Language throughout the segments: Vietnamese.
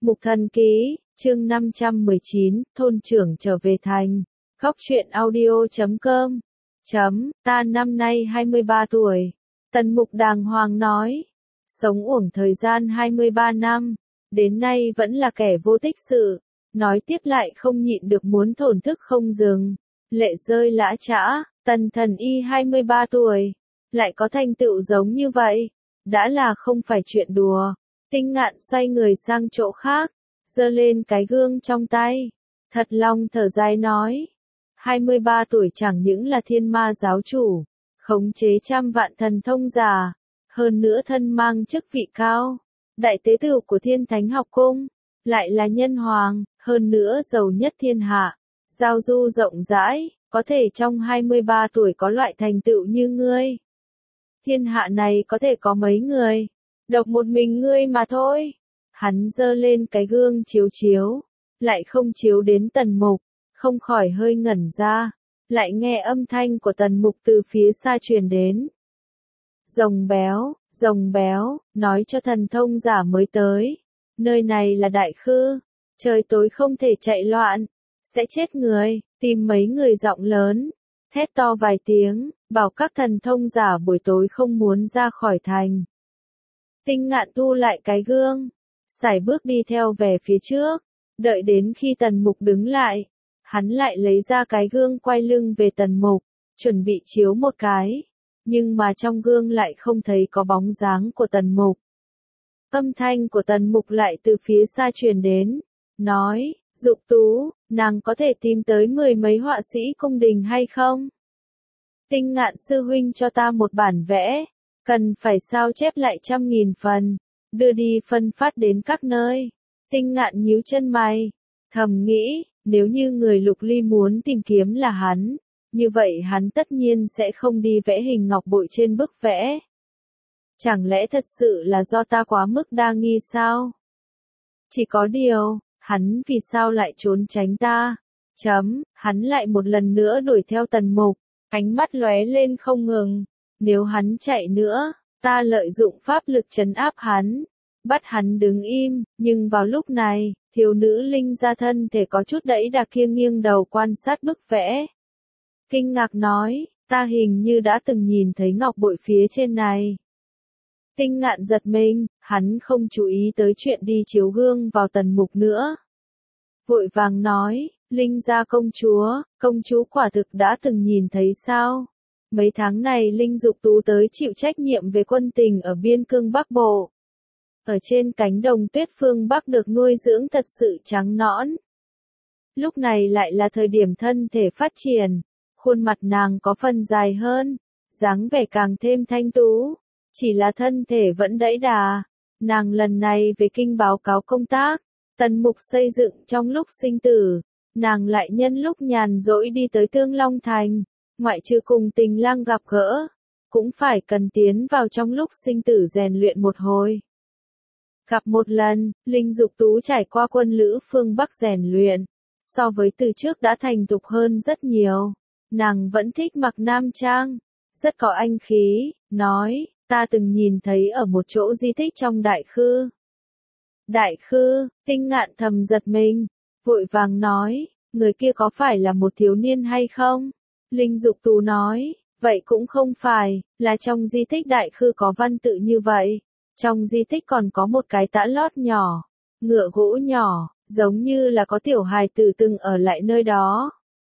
Mục Thần Ký, chương 519, thôn trưởng trở về thành. Góc truyện audio.com. Ta năm nay 23 tuổi. Tần Mục đàng hoàng nói. Sống uổng thời gian 23 năm. Đến nay vẫn là kẻ vô tích sự. Nói tiếp lại không nhịn được muốn thổn thức không dừng. Lệ rơi lã chã, Tần Thần Y 23 tuổi. Lại có thành tựu giống như vậy. Đã là không phải chuyện đùa. Tinh Ngạn xoay người sang chỗ khác, giơ lên cái gương trong tay. Thật lòng thở dài nói. 23 tuổi chẳng những là thiên ma giáo chủ, khống chế trăm vạn thần thông giả, hơn nữa thân mang chức vị cao, đại tế tửu của Thiên Thánh học cung, lại là nhân hoàng, hơn nữa giàu nhất thiên hạ, giao du rộng rãi, có thể trong 23 tuổi có loại thành tựu như ngươi. Thiên hạ này có thể có mấy người, độc một mình ngươi mà thôi. Hắn giơ lên cái gương chiếu chiếu, lại không chiếu đến Tần Mục, không khỏi hơi ngẩn ra, lại nghe âm thanh của Tần Mục từ phía xa truyền đến. Rồng béo, nói cho thần thông giả mới tới. Nơi này là Đại Khư, trời tối không thể chạy loạn, sẽ chết người, tìm mấy người giọng lớn, thét to vài tiếng, bảo các thần thông giả buổi tối không muốn ra khỏi thành. Tinh Ngạn thu lại cái gương, sải bước đi theo về phía trước, đợi đến khi Tần Mục đứng lại, hắn lại lấy ra cái gương quay lưng về Tần Mục, chuẩn bị chiếu một cái, nhưng mà trong gương lại không thấy có bóng dáng của Tần Mục. Âm thanh của Tần Mục lại từ phía xa truyền đến, nói, Dục Tú, nàng có thể tìm tới 10 mấy họa sĩ cung đình hay không? Tinh Ngạn sư huynh cho ta một bản vẽ, cần phải sao chép lại 100.000 phần, đưa đi phân phát đến các nơi. Tinh Ngạn nhíu chân mày, thầm nghĩ, nếu như người Lục Ly muốn tìm kiếm là hắn, như vậy hắn tất nhiên sẽ không đi vẽ hình ngọc bội trên bức vẽ. Chẳng lẽ thật sự là do ta quá mức đa nghi sao? Chỉ có điều, hắn vì sao lại trốn tránh ta? Hắn lại một lần nữa đuổi theo Tần Mục, ánh mắt lóe lên không ngừng. Nếu hắn chạy nữa, ta lợi dụng pháp lực trấn áp hắn, bắt hắn đứng im, nhưng vào lúc này, thiếu nữ linh ra thân thể có chút đẫy đà kia nghiêng đầu quan sát bức vẽ. Kinh ngạc nói, ta hình như đã từng nhìn thấy ngọc bội phía trên này. Tinh Ngạn giật mình, hắn không chú ý tới chuyện đi chiếu gương vào Tần Mục nữa. Vội vàng nói, Linh gia công chúa quả thực đã từng nhìn thấy sao? Mấy tháng này Linh Dục Tú tới chịu trách nhiệm về quân tình ở biên cương Bắc Bộ. Ở trên cánh đồng tuyết phương Bắc được nuôi dưỡng thật sự trắng nõn. Lúc này lại là thời điểm thân thể phát triển, khuôn mặt nàng có phần dài hơn, dáng vẻ càng thêm thanh tú, chỉ là thân thể vẫn đẫy đà. Nàng lần này về kinh báo cáo công tác, Tần Mục xây dựng trong lúc sinh tử, nàng lại nhân lúc nhàn rỗi đi tới Tương Long Thành. Ngoại trừ cùng Tình Lang gặp gỡ, cũng phải cần tiến vào trong lúc sinh tử rèn luyện một hồi. Gặp một lần, Linh Dục Tú trải qua quân lữ phương Bắc rèn luyện, so với từ trước đã thành thục hơn rất nhiều. Nàng vẫn thích mặc nam trang, rất có anh khí, nói, ta từng nhìn thấy ở một chỗ di tích trong Đại Khư. Đại Khư, Tinh Ngạn thầm giật mình, vội vàng nói, người kia có phải là một thiếu niên hay không? Linh Dục Tú nói, vậy cũng không phải, là trong di tích Đại Khư có văn tự như vậy. Trong di tích còn có một cái tã lót nhỏ, ngựa gỗ nhỏ, giống như là có tiểu hài tử từng ở lại nơi đó.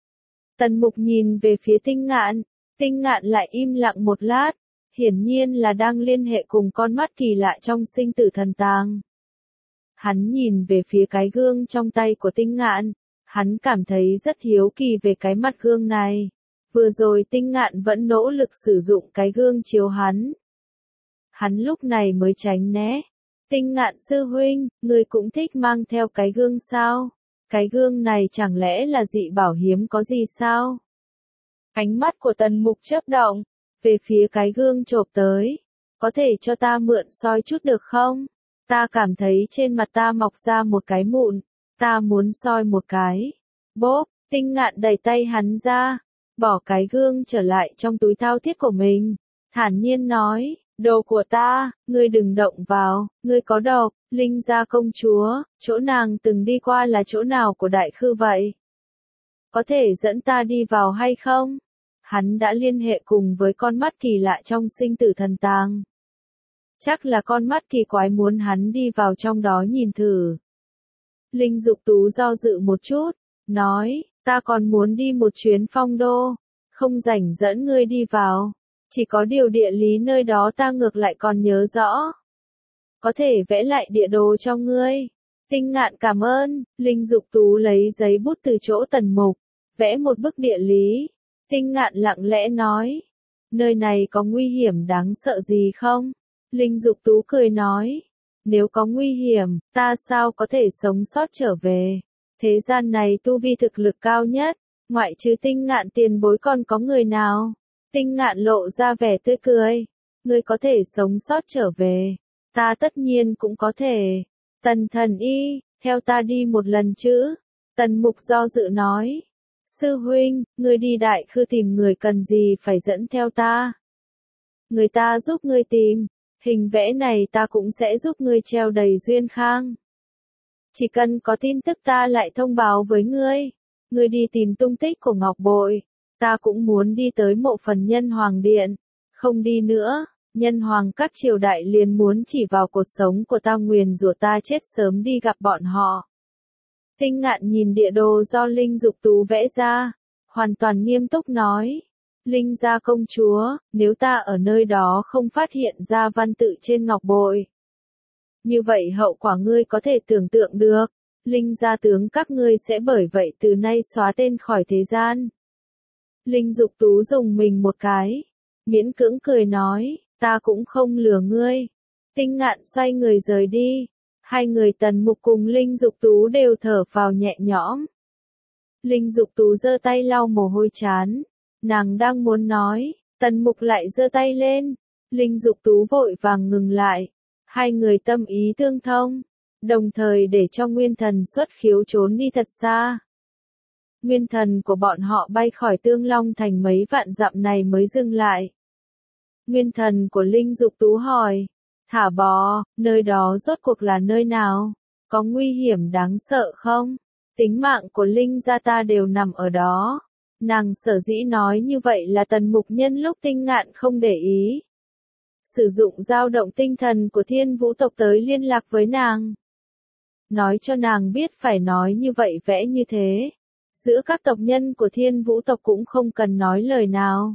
Tần Mục nhìn về phía Tinh Ngạn lại im lặng một lát, hiển nhiên là đang liên hệ cùng con mắt kỳ lạ trong sinh tử thần tàng. Hắn nhìn về phía cái gương trong tay của Tinh Ngạn, hắn cảm thấy rất hiếu kỳ về cái mặt gương này. Vừa rồi Tinh Ngạn vẫn nỗ lực sử dụng cái gương chiếu hắn. Hắn lúc này mới tránh né. Tinh Ngạn sư huynh, người cũng thích mang theo cái gương sao? Cái gương này chẳng lẽ là dị bảo hiếm có gì sao? Ánh mắt của Tần Mục chớp động, về phía cái gương chộp tới. Có thể cho ta mượn soi chút được không? Ta cảm thấy trên mặt ta mọc ra một cái mụn, ta muốn soi một cái. Bốp, Tinh Ngạn đẩy tay hắn ra, bỏ cái gương trở lại trong túi thao thiết của mình, thản nhiên nói, Đồ của ta, ngươi đừng động vào, ngươi có độc. Linh gia công chúa, chỗ nàng từng đi qua là chỗ nào của đại khư vậy? Có thể dẫn ta đi vào hay không? Hắn đã liên hệ cùng với con mắt kỳ lạ trong sinh tử thần tàng. Chắc là con mắt kỳ quái muốn hắn đi vào trong đó nhìn thử. Linh Dục Tú do dự một chút, nói, ta còn muốn đi một chuyến phong đô, không rảnh dẫn ngươi đi vào. Chỉ có điều địa lý nơi đó ta ngược lại còn nhớ rõ. Có thể vẽ lại địa đồ cho ngươi. Tinh Ngạn cảm ơn. Linh Dục Tú lấy giấy bút từ chỗ Tần Mục, vẽ một bức địa lý. Tinh Ngạn lặng lẽ nói, nơi này có nguy hiểm đáng sợ gì không? Linh Dục Tú cười nói, nếu có nguy hiểm, ta sao có thể sống sót trở về? Thế gian này tu vi thực lực cao nhất, ngoại trừ Tinh Ngạn tiền bối còn có người nào? Tinh Ngạn lộ ra vẻ tươi cười, ngươi có thể sống sót trở về, ta tất nhiên cũng có thể. Tần Thần Y, theo ta đi một lần chứ? Tần Mục do dự nói, sư huynh, ngươi đi đại khư tìm người cần gì phải dẫn theo ta? Người ta giúp ngươi tìm, hình vẽ này ta cũng sẽ giúp ngươi treo đầy duyên khang. Chỉ cần có tin tức ta lại thông báo với ngươi. Ngươi đi tìm tung tích của ngọc bội. Ta cũng muốn đi tới mộ phần Nhân Hoàng Điện. Không đi nữa, Nhân Hoàng các triều đại liền muốn chỉ vào cuộc sống của ta nguyền rủa ta chết sớm đi gặp bọn họ. Tinh Ngạn nhìn địa đồ do Linh Dục Tú vẽ ra, hoàn toàn nghiêm túc nói. Linh gia công chúa, nếu ta ở nơi đó không phát hiện ra văn tự trên ngọc bội, như vậy hậu quả ngươi có thể tưởng tượng được. Linh gia tướng các ngươi sẽ bởi vậy từ nay xóa tên khỏi thế gian. Linh Dục Tú dùng mình một cái, miễn cưỡng cười nói, ta cũng không lừa ngươi. Tinh Ngạn xoay người rời đi. Hai người Tần Mục cùng Linh Dục Tú đều thở phào nhẹ nhõm. Linh Dục Tú giơ tay lau mồ hôi trán. Nàng đang muốn nói, Tần Mục lại giơ tay lên. Linh Dục Tú vội vàng ngừng lại. Hai người tâm ý tương thông, đồng thời để cho Nguyên Thần xuất khiếu trốn đi thật xa. Nguyên thần của bọn họ bay khỏi Tương Long Thành mấy vạn dặm này mới dừng lại. Nguyên thần của Linh Dục Tú hỏi, thả bò, nơi đó rốt cuộc là nơi nào? Có nguy hiểm đáng sợ không? Tính mạng của Linh gia ta đều nằm ở đó. Nàng sở dĩ nói như vậy là Tần Mục nhân lúc Tinh Ngạn không để ý, sử dụng dao động tinh thần của Thiên Vũ tộc tới liên lạc với nàng. Nói cho nàng biết phải nói như vậy vẽ như thế. Giữa các tộc nhân của Thiên Vũ tộc cũng không cần nói lời nào.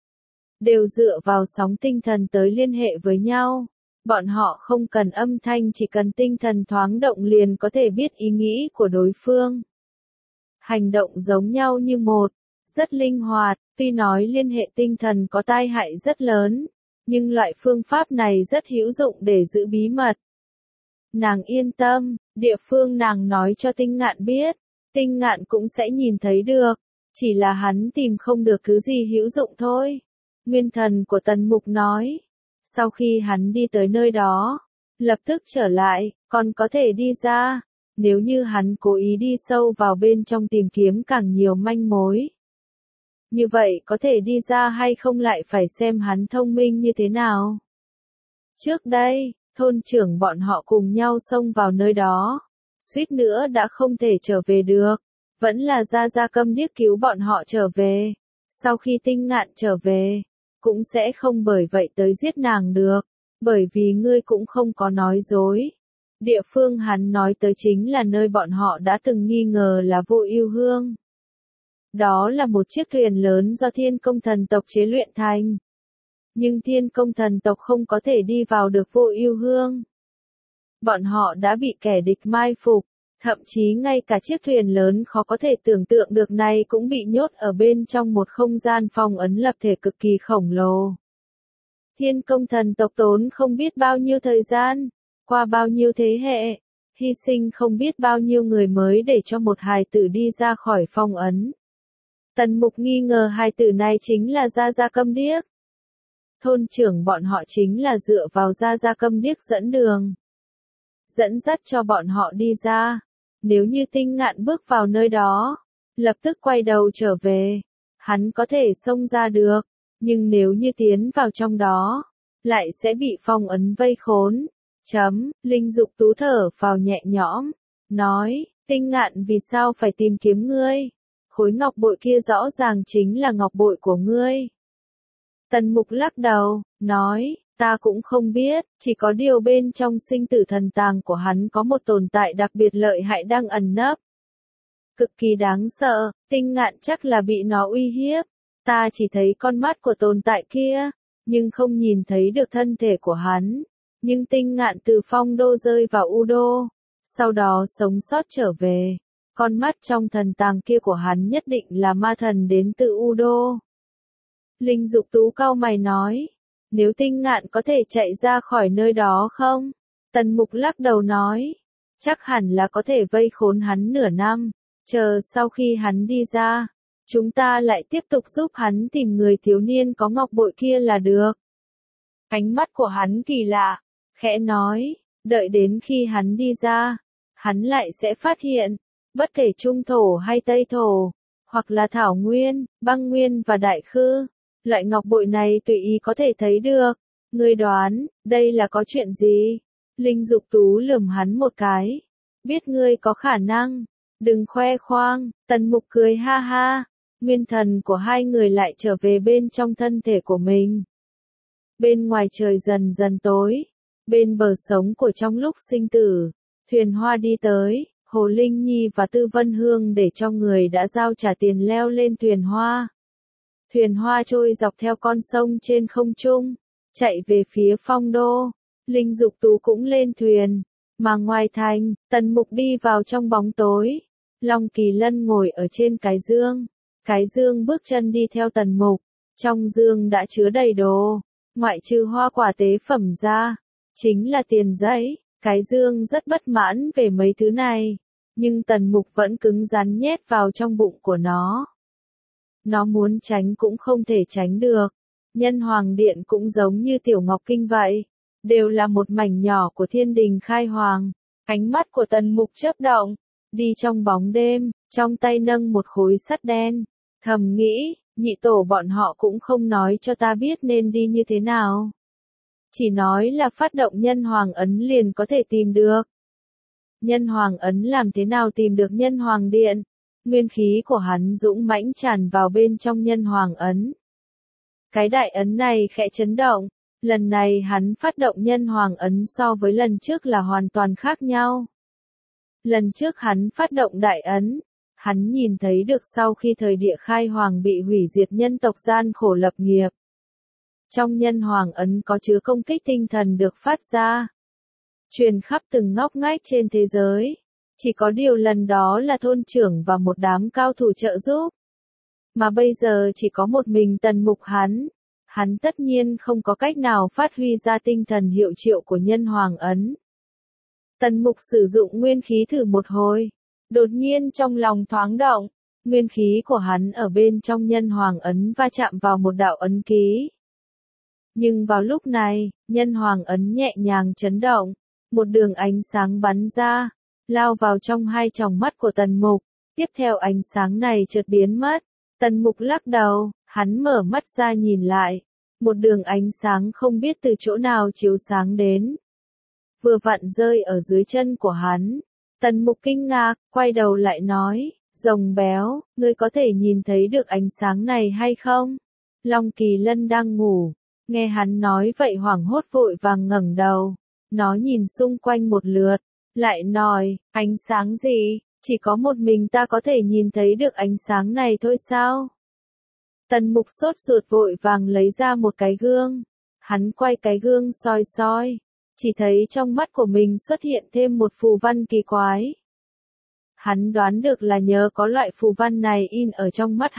Đều dựa vào sóng tinh thần tới liên hệ với nhau. Bọn họ không cần âm thanh, chỉ cần tinh thần thoáng động liền có thể biết ý nghĩ của đối phương. Hành động giống nhau như một, rất linh hoạt, tuy nói liên hệ tinh thần có tai hại rất lớn, nhưng loại phương pháp này rất hữu dụng để giữ bí mật. Nàng yên tâm, địa phương nàng nói cho Tinh Ngạn biết, Tinh Ngạn cũng sẽ nhìn thấy được, chỉ là hắn tìm không được thứ gì hữu dụng thôi. Nguyên thần của Tần Mục nói, sau khi hắn đi tới nơi đó, lập tức trở lại, còn có thể đi ra, nếu như hắn cố ý đi sâu vào bên trong tìm kiếm càng nhiều manh mối. Như vậy có thể đi ra hay không lại phải xem hắn thông minh như thế nào. Trước đây, thôn trưởng bọn họ cùng nhau xông vào nơi đó, suýt nữa đã không thể trở về được, vẫn là Gia Gia Câm Điếc cứu bọn họ trở về. Sau khi Tinh Ngạn trở về, cũng sẽ không bởi vậy tới giết nàng được, bởi vì ngươi cũng không có nói dối. Địa phương hắn nói tới chính là nơi bọn họ đã từng nghi ngờ là Vô Ưu Hương. Đó là một chiếc thuyền lớn do Thiên Công Thần tộc chế luyện thành. Nhưng Thiên Công Thần tộc không có thể đi vào được Vô Ưu Hương. Bọn họ đã bị kẻ địch mai phục, thậm chí ngay cả chiếc thuyền lớn khó có thể tưởng tượng được này cũng bị nhốt ở bên trong một không gian phong ấn lập thể cực kỳ khổng lồ. Thiên Công Thần tộc tốn không biết bao nhiêu thời gian, qua bao nhiêu thế hệ, hy sinh không biết bao nhiêu người mới để cho một hài tử đi ra khỏi phong ấn. Tần Mục nghi ngờ hài tử này chính là Gia Gia Câm Điếc. Thôn trưởng bọn họ chính là dựa vào Gia Gia Câm Điếc dẫn đường, dẫn dắt cho bọn họ đi ra. Nếu như Tinh Ngạn bước vào nơi đó, lập tức quay đầu trở về, hắn có thể xông ra được, nhưng nếu như tiến vào trong đó, lại sẽ bị phong ấn vây khốn. Linh Dục Tú thở phào nhẹ nhõm, nói, Tinh Ngạn vì sao phải tìm kiếm ngươi? Khối ngọc bội kia rõ ràng chính là ngọc bội của ngươi. Tần Mục lắc đầu, nói, ta cũng không biết, chỉ có điều bên trong sinh tử thần tàng của hắn có một tồn tại đặc biệt lợi hại đang ẩn nấp. Cực kỳ đáng sợ, Tinh Ngạn chắc là bị nó uy hiếp. Ta chỉ thấy con mắt của tồn tại kia, nhưng không nhìn thấy được thân thể của hắn. Nhưng Tinh Ngạn từ Phong Đô rơi vào U Đô, sau đó sống sót trở về. Con mắt trong thần tàng kia của hắn nhất định là ma thần đến từ U Đô. Linh Dục Tú cau mày nói, nếu Tinh Ngạn có thể chạy ra khỏi nơi đó không? Tần Mục lắc đầu nói, chắc hẳn là có thể vây khốn hắn nửa năm, chờ sau khi hắn đi ra, chúng ta lại tiếp tục giúp hắn tìm người thiếu niên có ngọc bội kia là được. Ánh mắt của hắn kỳ lạ, khẽ nói, đợi đến khi hắn đi ra, hắn lại sẽ phát hiện, bất kể Trung Thổ hay Tây Thổ, hoặc là Thảo Nguyên, Băng Nguyên và Đại Khư, loại ngọc bội này tùy ý có thể thấy được. Ngươi đoán, đây là có chuyện gì? Linh Dục Tú lườm hắn một cái. Biết ngươi có khả năng. Đừng khoe khoang. Tần Mục cười ha ha. Nguyên thần của hai người lại trở về bên trong thân thể của mình. Bên ngoài trời dần dần tối. Bên bờ sống của trong lúc sinh tử, thuyền hoa đi tới. Hồ Linh Nhi và Tư Vân Hương để cho người đã giao trả tiền leo lên thuyền hoa. Thuyền hoa trôi dọc theo con sông trên không trung, chạy về phía Phong Đô. Linh Dục Tú cũng lên thuyền, mà ngoài thành, Tần Mục đi vào trong bóng tối. Long Kỳ Lân ngồi ở trên cái dương bước chân đi theo Tần Mục, trong dương đã chứa đầy đồ, ngoại trừ hoa quả tế phẩm ra, chính là tiền giấy. Cái dương rất bất mãn về mấy thứ này, nhưng Tần Mục vẫn cứng rắn nhét vào trong bụng của nó. Nó muốn tránh cũng không thể tránh được. Nhân Hoàng Điện cũng giống như Tiểu Ngọc Kinh vậy, đều là một mảnh nhỏ của thiên đình khai hoàng. Ánh mắt của Tần Mục chớp động, đi trong bóng đêm, trong tay nâng một khối sắt đen, thầm nghĩ, nhị tổ bọn họ cũng không nói cho ta biết nên đi như thế nào. Chỉ nói là phát động Nhân Hoàng Ấn liền có thể tìm được. Nhân Hoàng Ấn làm thế nào tìm được Nhân Hoàng Điện? Nguyên khí của hắn dũng mãnh tràn vào bên trong Nhân Hoàng Ấn. Cái đại ấn này khẽ chấn động, lần này hắn phát động Nhân Hoàng Ấn so với lần trước là hoàn toàn khác nhau. Lần trước hắn phát động đại ấn, hắn nhìn thấy được sau khi thời địa khai hoàng bị hủy diệt nhân tộc gian khổ lập nghiệp. Trong Nhân Hoàng Ấn có chứa công kích tinh thần được phát ra, truyền khắp từng ngóc ngách trên thế giới. Chỉ có điều lần đó là thôn trưởng và một đám cao thủ trợ giúp. Mà bây giờ chỉ có một mình Tần Mục hắn tất nhiên không có cách nào phát huy ra tinh thần hiệu triệu của Nhân Hoàng Ấn. Tần Mục sử dụng nguyên khí thử một hồi, đột nhiên trong lòng thoáng động, nguyên khí của hắn ở bên trong Nhân Hoàng Ấn va chạm vào một đạo ấn ký. Nhưng vào lúc này, Nhân Hoàng Ấn nhẹ nhàng chấn động, một đường ánh sáng bắn ra, lao vào trong hai tròng mắt của Tần Mục, tiếp theo ánh sáng này chợt biến mất. Tần Mục lắc đầu, hắn mở mắt ra nhìn lại, một đường ánh sáng không biết từ chỗ nào chiếu sáng đến, vừa vặn rơi ở dưới chân của hắn. Tần Mục kinh ngạc, quay đầu lại nói, rồng béo, ngươi có thể nhìn thấy được ánh sáng này hay không? Long Kỳ Lân đang ngủ, nghe hắn nói vậy hoảng hốt vội vàng ngẩng đầu, nó nhìn xung quanh một lượt, lại nói, ánh sáng gì, chỉ có một mình ta có thể nhìn thấy được ánh sáng này thôi sao? Tần Mục sốt ruột vội vàng lấy ra một cái gương, hắn quay cái gương soi soi, chỉ thấy trong mắt của mình xuất hiện thêm một phù văn kỳ quái. Hắn đoán được là nhờ có loại phù văn này in ở trong mắt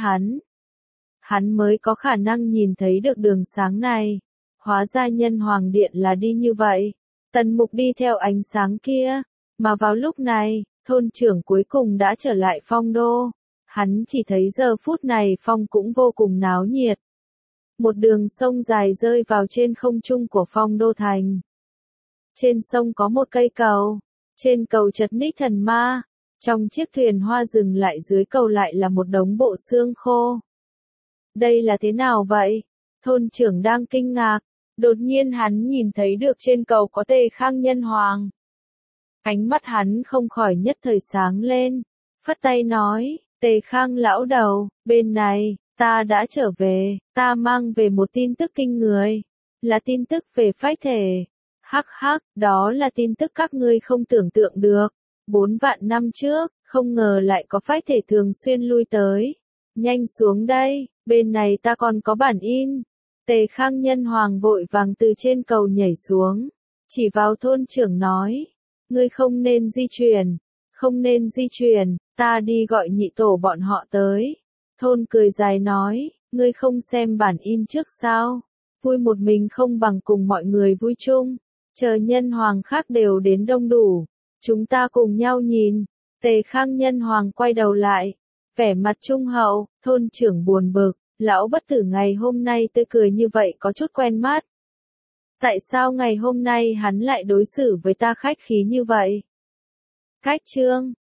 hắn mới có khả năng nhìn thấy được đường sáng này. Hóa ra Nhân Hoàng Điện là đi như vậy. Tần Mục đi theo ánh sáng kia, mà vào lúc này, thôn trưởng cuối cùng đã trở lại Phong Đô. Hắn chỉ thấy giờ phút này Phong cũng vô cùng náo nhiệt. Một đường sông dài rơi vào trên không trung của Phong Đô Thành. Trên sông có một cây cầu, trên cầu chật ních thần ma, trong chiếc thuyền hoa dừng lại dưới cầu lại là một đống bộ xương khô. Đây là thế nào vậy? Thôn trưởng đang kinh ngạc, Đột nhiên hắn nhìn thấy được trên cầu có Tề Khang Nhân Hoàng. Ánh mắt hắn không khỏi nhất thời sáng lên, phất tay nói, Tề Khang lão đầu, bên này, ta đã trở về, ta mang về một tin tức kinh người, là tin tức về phách thể. Hắc hắc, đó là tin tức các ngươi không tưởng tượng được. 4 vạn năm trước, không ngờ lại có phách thể thường xuyên lui tới. Nhanh xuống đây, bên này ta còn có bản in. Tề Khang Nhân Hoàng vội vàng từ trên cầu nhảy xuống, chỉ vào thôn trưởng nói, ngươi không nên di chuyển, không nên di chuyển, ta đi gọi nhị tổ bọn họ tới. Thôn cười dài nói, ngươi không xem bản in trước sao, vui một mình không bằng cùng mọi người vui chung, chờ nhân hoàng khác đều đến đông đủ, chúng ta cùng nhau nhìn. Tề Khang Nhân Hoàng quay đầu lại, vẻ mặt trung hậu, thôn trưởng buồn bực, lão bất tử ngày hôm nay tươi cười như vậy có chút quen mắt. Tại sao ngày hôm nay hắn lại đối xử với ta khách khí như vậy? Cách chương